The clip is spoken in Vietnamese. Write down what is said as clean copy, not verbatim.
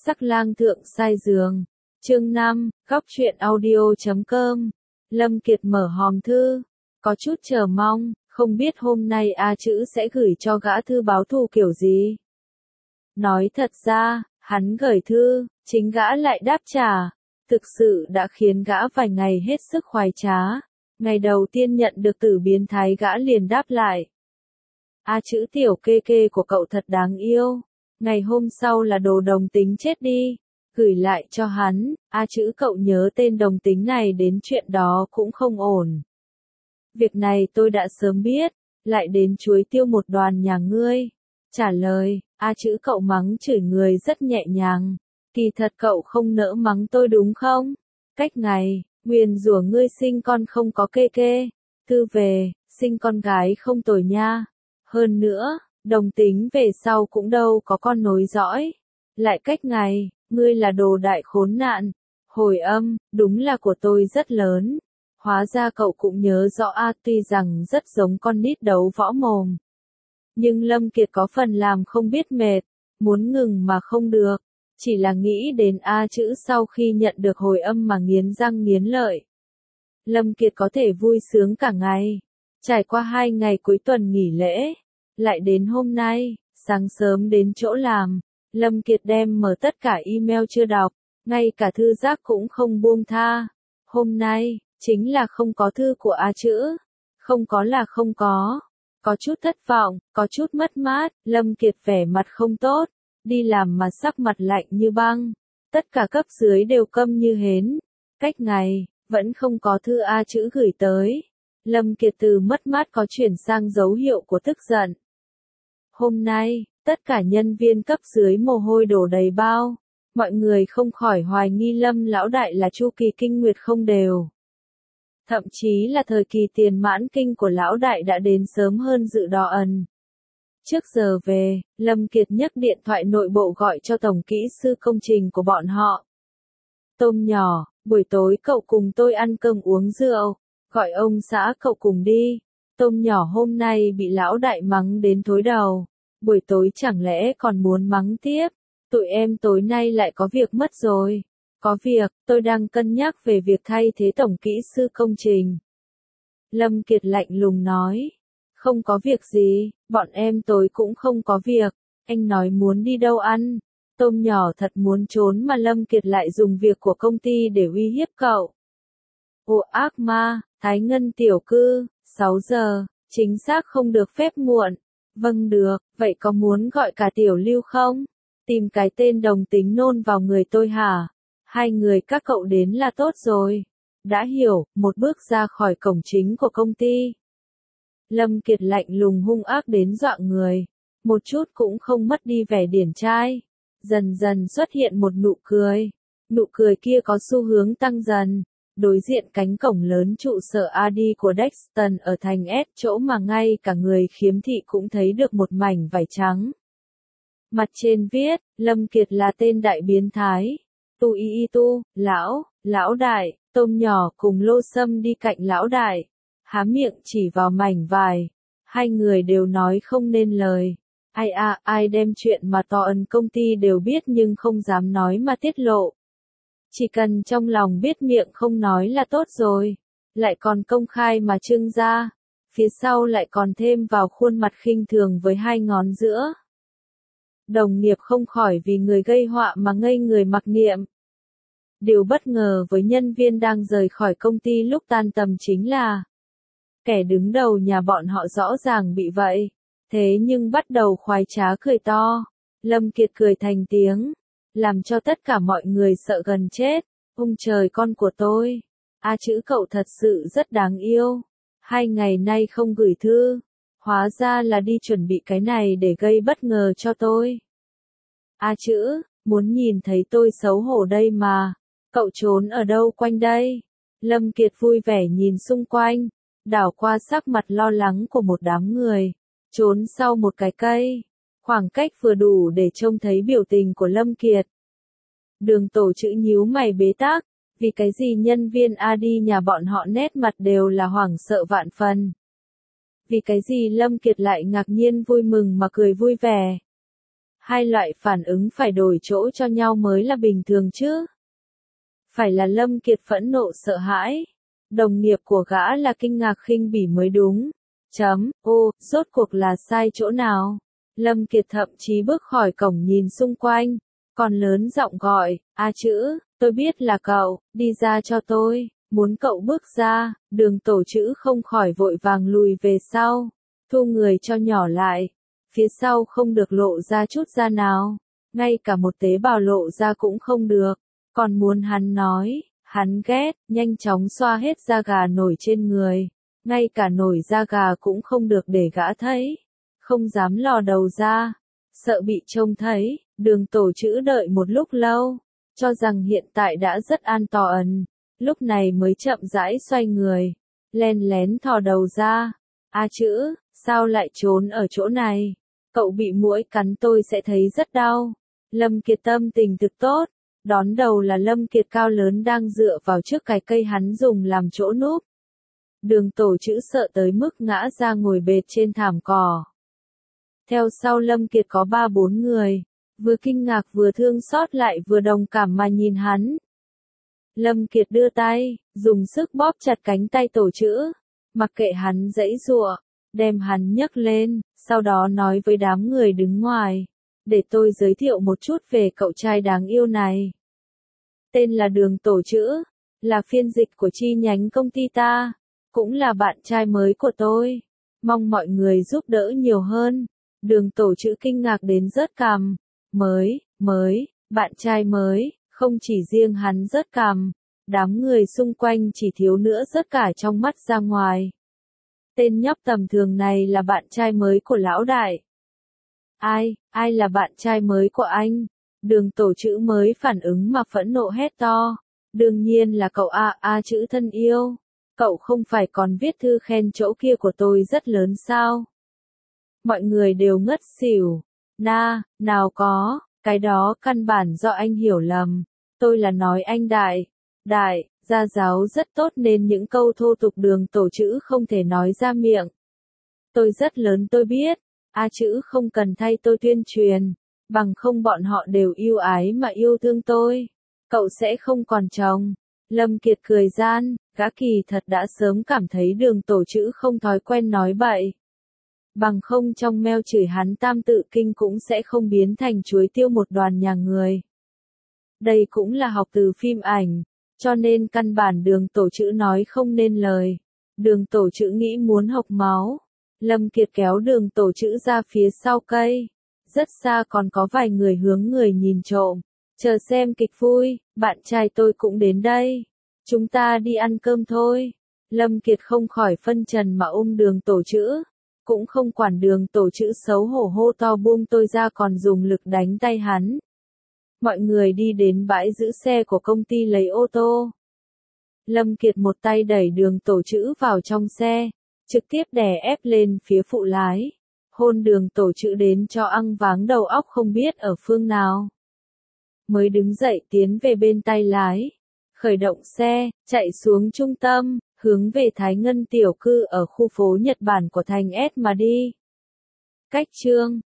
Sắc lang thượng sai giường. Chương 5, góc truyện audio.com. Lâm Kiệt mở hòm thư, có chút chờ mong, không biết hôm nay A Chữ sẽ gửi cho gã thư báo thù kiểu gì. Nói thật ra, hắn gửi thư, chính gã lại đáp trả, thực sự đã khiến gã vài ngày hết sức khoái trá. Ngày đầu tiên nhận được từ biến thái gã liền đáp lại. A Chữ tiểu kê kê của cậu thật đáng yêu. Ngày hôm sau là đồ đồng tính chết đi. Gửi lại cho hắn, A Chữ cậu nhớ tên đồng tính này đến chuyện đó cũng không ổn. Việc này tôi đã sớm biết, lại đến chuối tiêu một đoàn nhà ngươi. Trả lời, A Chữ cậu mắng chửi người rất nhẹ nhàng. Kỳ thật cậu không nỡ mắng tôi đúng không? Cách ngày, nguyền rủa ngươi sinh con không có kê kê. Thư về, sinh con gái không tồi nha. Hơn nữa, đồng tính về sau cũng đâu có con nối dõi. Lại cách ngày, ngươi là đồ đại khốn nạn. Hồi âm, đúng là của tôi rất lớn. Hóa ra cậu cũng nhớ rõ A, tuy rằng rất giống con nít đấu võ mồm. Nhưng Lâm Kiệt có phần làm không biết mệt, muốn ngừng mà không được. Chỉ là nghĩ đến A Chữ sau khi nhận được hồi âm mà nghiến răng nghiến lợi. Lâm Kiệt có thể vui sướng cả ngày. Trải qua 2 ngày cuối tuần nghỉ lễ, lại đến hôm nay, sáng sớm đến chỗ làm, Lâm Kiệt đem mở tất cả email chưa đọc, ngay cả thư giác cũng không buông tha. Hôm nay, chính là không có thư của A Chữ. Không có là không có chút thất vọng, có chút mất mát, Lâm Kiệt vẻ mặt không tốt, đi làm mà sắc mặt lạnh như băng. Tất cả cấp dưới đều câm như hến. Cách ngày, vẫn không có thư A Chữ gửi tới. Lâm Kiệt từ mất mát có chuyển sang dấu hiệu của tức giận. Hôm nay, tất cả nhân viên cấp dưới mồ hôi đổ đầy bao. Mọi người không khỏi hoài nghi Lâm lão đại là chu kỳ kinh nguyệt không đều. Thậm chí là thời kỳ tiền mãn kinh của lão đại đã đến sớm hơn dự đo ẩn. Trước giờ về, Lâm Kiệt nhấc điện thoại nội bộ gọi cho tổng kỹ sư công trình của bọn họ. Tôm nhỏ, buổi tối cậu cùng tôi ăn cơm uống rượu, gọi ông xã cậu cùng đi. Tôm nhỏ hôm nay bị lão đại mắng đến thối đầu, buổi tối chẳng lẽ còn muốn mắng tiếp. Tụi em tối nay lại có việc mất rồi. Có việc, tôi đang cân nhắc về việc thay thế tổng kỹ sư công trình. Lâm Kiệt lạnh lùng nói. Không có việc gì, bọn em tối cũng không có việc. Anh nói muốn đi đâu ăn. Tôm nhỏ thật muốn trốn mà Lâm Kiệt lại dùng việc của công ty để uy hiếp cậu. Ồ ác ma, Thái Ngân tiểu cư, 6 giờ, chính xác không được phép muộn. Vâng được, vậy có muốn gọi cả tiểu Lưu không? Tìm cái tên đồng tính nôn vào người tôi hả? 2 người các cậu đến là tốt rồi. Đã hiểu, một bước ra khỏi cổng chính của công ty. Lâm Kiệt lạnh lùng hung ác đến dọa người. Một chút cũng không mất đi vẻ điển trai. Dần dần xuất hiện một nụ cười. Nụ cười kia có xu hướng tăng dần. Đối diện cánh cổng lớn trụ sở AD của Dexton ở thành S, chỗ mà ngay cả người khiếm thị cũng thấy được một mảnh vải trắng. Mặt trên viết, Lâm Kiệt là tên đại biến thái. Tu y tu, lão đại, tôm nhỏ cùng Lô Sâm đi cạnh lão đại. Há miệng chỉ vào mảnh vải. 2 người đều nói không nên lời. Ai đem chuyện mà to ân công ty đều biết nhưng không dám nói mà tiết lộ. Chỉ cần trong lòng biết miệng không nói là tốt rồi. Lại còn công khai mà trưng ra. Phía sau lại còn thêm vào khuôn mặt khinh thường với 2 ngón giữa. Đồng nghiệp không khỏi vì người gây họa mà ngây người mặc niệm. Điều bất ngờ với nhân viên đang rời khỏi công ty lúc tan tầm chính là kẻ đứng đầu nhà bọn họ rõ ràng bị vậy. Thế nhưng bắt đầu khoái trá cười to. Lâm Kiệt cười thành tiếng, làm cho tất cả mọi người sợ gần chết. Ôi trời con của tôi. A Chữ cậu thật sự rất đáng yêu. 2 ngày nay không gửi thư. Hóa ra là đi chuẩn bị cái này để gây bất ngờ cho tôi. A Chữ, muốn nhìn thấy tôi xấu hổ đây mà. Cậu trốn ở đâu quanh đây? Lâm Kiệt vui vẻ nhìn xung quanh, đảo qua sắc mặt lo lắng của một đám người, trốn sau một cái cây. Khoảng cách vừa đủ để trông thấy biểu tình của Lâm Kiệt. Đường Tổ Chữ nhíu mày bế tắc, vì cái gì nhân viên AD nhà bọn họ nét mặt đều là hoảng sợ vạn phần. Vì cái gì Lâm Kiệt lại ngạc nhiên vui mừng mà cười vui vẻ. Hai loại phản ứng phải đổi chỗ cho nhau mới là bình thường chứ. Phải là Lâm Kiệt phẫn nộ sợ hãi. Đồng nghiệp của gã là kinh ngạc khinh bỉ mới đúng. Ô, rốt cuộc là sai chỗ nào? Lâm Kiệt thậm chí bước khỏi cổng nhìn xung quanh, còn lớn giọng gọi, A Chữ, tôi biết là cậu, đi ra cho tôi. Muốn cậu bước ra, Đường Tổ Chữ không khỏi vội vàng lùi về sau, thu người cho nhỏ lại. Phía sau không được lộ ra chút da nào, ngay cả một tế bào lộ ra cũng không được. Còn muốn hắn nói, hắn ghét, nhanh chóng xoa hết da gà nổi trên người. Ngay cả nổi da gà cũng không được để gã thấy. Không dám lò đầu ra, sợ bị trông thấy. Đường Tổ Chữ đợi một lúc lâu, cho rằng hiện tại đã rất an toàn. Lúc này mới chậm rãi xoay người, len lén thò đầu ra. A Chữ, sao lại trốn ở chỗ này? Cậu bị muỗi cắn tôi sẽ thấy rất đau. Lâm Kiệt tâm tình thực tốt. Đón đầu là Lâm Kiệt cao lớn đang dựa vào trước cái cây hắn dùng làm chỗ núp. Đường Tổ Chữ sợ tới mức ngã ra ngồi bệt trên thảm cỏ. Theo sau Lâm Kiệt có 3-4 người, vừa kinh ngạc vừa thương xót lại vừa đồng cảm mà nhìn hắn. Lâm Kiệt đưa tay, dùng sức bóp chặt cánh tay Tổ Chữ, mặc kệ hắn giãy giụa, đem hắn nhấc lên, sau đó nói với đám người đứng ngoài, để tôi giới thiệu một chút về cậu trai đáng yêu này. Tên là Đường Tổ Chữ, là phiên dịch của chi nhánh công ty ta, cũng là bạn trai mới của tôi. Mong mọi người giúp đỡ nhiều hơn. Đường Tổ Chữ kinh ngạc đến rớt cằm. Bạn trai mới, không chỉ riêng hắn rớt cằm, đám người xung quanh chỉ thiếu nữa rớt cả trong mắt ra ngoài. Tên nhóc tầm thường này là bạn trai mới của lão đại. Ai là bạn trai mới của anh? Đường Tổ Chữ mới phản ứng mà phẫn nộ hét to. Đương nhiên là cậu A Chữ thân yêu. Cậu không phải còn viết thư khen chỗ kia của tôi rất lớn sao? Mọi người đều ngất xỉu. Nào có, cái đó căn bản do anh hiểu lầm. Tôi là nói anh Đại, gia giáo rất tốt nên những câu thô tục Đường Tổ Chữ không thể nói ra miệng. Tôi rất lớn tôi biết, A Chữ không cần thay tôi tuyên truyền, bằng không bọn họ đều yêu ái mà yêu thương tôi. Cậu sẽ không còn chồng. Lâm Kiệt cười gian, gã kỳ thật đã sớm cảm thấy Đường Tổ Chữ không thói quen nói bậy. Bằng không trong mail chửi hắn tam tự kinh cũng sẽ không biến thành chuối tiêu một đoàn nhà người. Đây cũng là học từ phim ảnh, cho nên căn bản Đường Tổ Chữ nói không nên lời. Đường Tổ Chữ nghĩ muốn hộc máu. Lâm Kiệt kéo Đường Tổ Chữ ra phía sau cây. Rất xa còn có vài người hướng người nhìn trộm. Chờ xem kịch vui, bạn trai tôi cũng đến đây. Chúng ta đi ăn cơm thôi. Lâm Kiệt không khỏi phân trần mà ôm Đường Tổ Chữ. Cũng không quản Đường Tổ Chữ xấu hổ hô to buông tôi ra còn dùng lực đánh tay hắn. Mọi người đi đến bãi giữ xe của công ty lấy ô tô. Lâm Kiệt một tay đẩy Đường Tổ Chữ vào trong xe, trực tiếp đè ép lên phía phụ lái. Hôn Đường Tổ Chữ đến cho ăng váng đầu óc không biết ở phương nào. Mới đứng dậy tiến về bên tay lái. Khởi động xe, chạy xuống trung tâm, hướng về Thái Ngân tiểu cư ở khu phố Nhật Bản của thành S mà đi. Cách chương